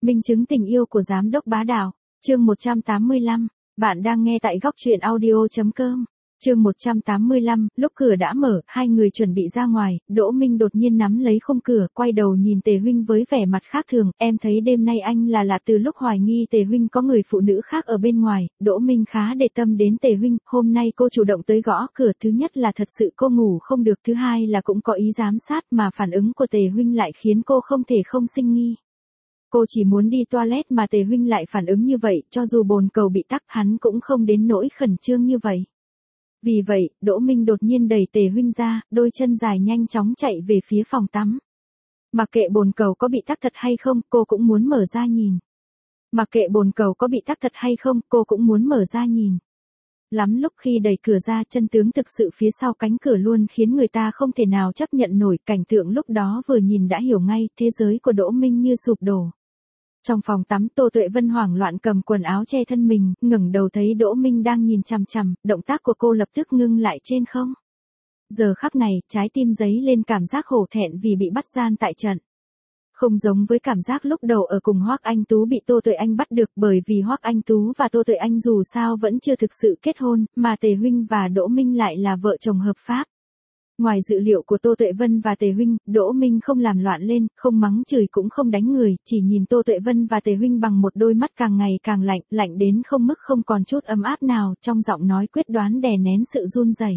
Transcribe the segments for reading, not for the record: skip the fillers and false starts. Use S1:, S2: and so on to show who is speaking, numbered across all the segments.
S1: Minh chứng tình yêu của giám đốc bá đạo. Chương 185. Bạn đang nghe tại góc truyện audio.com. Chương 185, lúc cửa đã mở, hai người chuẩn bị ra ngoài, Đỗ Minh đột nhiên nắm lấy khung cửa, quay đầu nhìn Tề huynh với vẻ mặt khác thường, em thấy đêm nay anh là lạ. Từ lúc hoài nghi Tề huynh có người phụ nữ khác ở bên ngoài, Đỗ Minh khá để tâm đến Tề huynh, hôm nay cô chủ động tới gõ cửa, thứ nhất là thật sự cô ngủ không được, thứ hai là cũng có ý giám sát, mà phản ứng của Tề huynh lại khiến cô không thể không sinh nghi. Cô chỉ muốn đi toilet mà Tề huynh lại phản ứng như vậy, cho dù bồn cầu bị tắc hắn cũng không đến nỗi khẩn trương như vậy. Vì vậy, Đỗ Minh đột nhiên đẩy Tề huynh ra, đôi chân dài nhanh chóng chạy về phía phòng tắm. Mặc kệ bồn cầu có bị tắc thật hay không, cô cũng muốn mở ra nhìn. Mặc kệ bồn cầu có bị tắc thật hay không, cô cũng muốn mở ra nhìn. Lắm lúc khi đẩy cửa ra, chân tướng thực sự phía sau cánh cửa luôn khiến người ta không thể nào chấp nhận nổi. Cảnh tượng lúc đó vừa nhìn đã hiểu ngay, thế giới của Đỗ Minh như sụp đổ. Trong phòng tắm, Tô Tuệ Vân hoảng loạn cầm quần áo che thân mình, ngẩng đầu thấy Đỗ Minh đang nhìn chằm chằm, động tác của cô lập tức ngưng lại trên không. Giờ khắc này, trái tim dấy lên cảm giác hổ thẹn vì bị bắt gian tại trận. Không giống với cảm giác lúc đầu ở cùng Hoắc Anh Tú bị Tô Tuệ Anh bắt được, bởi vì Hoắc Anh Tú và Tô Tuệ Anh dù sao vẫn chưa thực sự kết hôn, mà Tề huynh và Đỗ Minh lại là vợ chồng hợp pháp. Ngoài dự liệu của Tô Tuệ Vân và Tề huynh, Đỗ Minh không làm loạn lên, không mắng chửi cũng không đánh người, chỉ nhìn Tô Tuệ Vân và Tề huynh bằng một đôi mắt càng ngày càng lạnh, lạnh đến không mức không còn chút ấm áp nào, trong giọng nói quyết đoán đè nén sự run rẩy.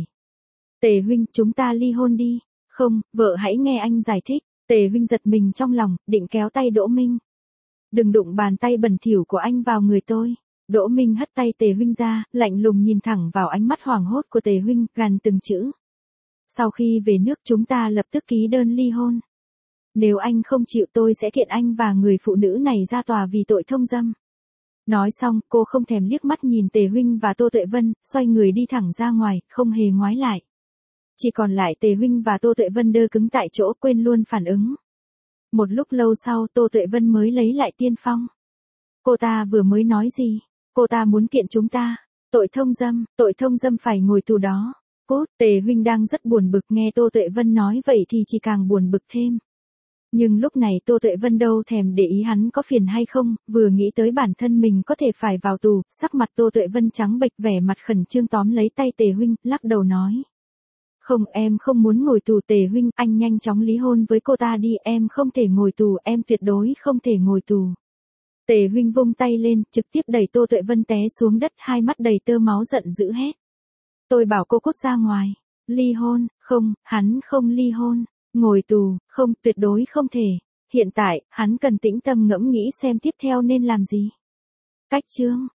S1: Tề huynh, chúng ta ly hôn đi. Không, vợ hãy nghe anh giải thích. Tề huynh giật mình trong lòng, định kéo tay Đỗ Minh. Đừng đụng bàn tay bẩn thỉu của anh vào người tôi. Đỗ Minh hất tay Tề huynh ra, lạnh lùng nhìn thẳng vào ánh mắt hoảng hốt của Tề huynh, gằn từng chữ. Sau khi về nước chúng ta lập tức ký đơn ly hôn. Nếu anh không chịu tôi sẽ kiện anh và người phụ nữ này ra tòa vì tội thông dâm. Nói xong, cô không thèm liếc mắt nhìn Tề huynh và Tô Tuệ Vân, xoay người đi thẳng ra ngoài, không hề ngoái lại. Chỉ còn lại Tề huynh và Tô Tuệ Vân đơ cứng tại chỗ, quên luôn phản ứng. Một lúc lâu sau, Tô Tuệ Vân mới lấy lại tiên phong. Cô ta vừa mới nói gì? Cô ta muốn kiện chúng ta. Tội thông dâm phải ngồi tù đó. Cút. Tề huynh đang rất buồn bực, nghe Tô Tuệ Vân nói vậy thì chỉ càng buồn bực thêm. Nhưng lúc này Tô Tuệ Vân đâu thèm để ý hắn có phiền hay không, vừa nghĩ tới bản thân mình có thể phải vào tù, sắc mặt Tô Tuệ Vân trắng bệch, vẻ mặt khẩn trương tóm lấy tay Tề huynh, lắc đầu nói. Không, em không muốn ngồi tù. Tề huynh, anh nhanh chóng ly hôn với cô ta đi, em không thể ngồi tù, em tuyệt đối không thể ngồi tù. Tề huynh vung tay lên, trực tiếp đẩy Tô Tuệ Vân té xuống đất, hai mắt đầy tơ máu giận dữ hét. Tôi bảo cô cút ra ngoài. Ly hôn, không, hắn không ly hôn. Ngồi tù, không, tuyệt đối không thể. Hiện tại, hắn cần tĩnh tâm ngẫm nghĩ xem tiếp theo nên làm gì. Cách chương.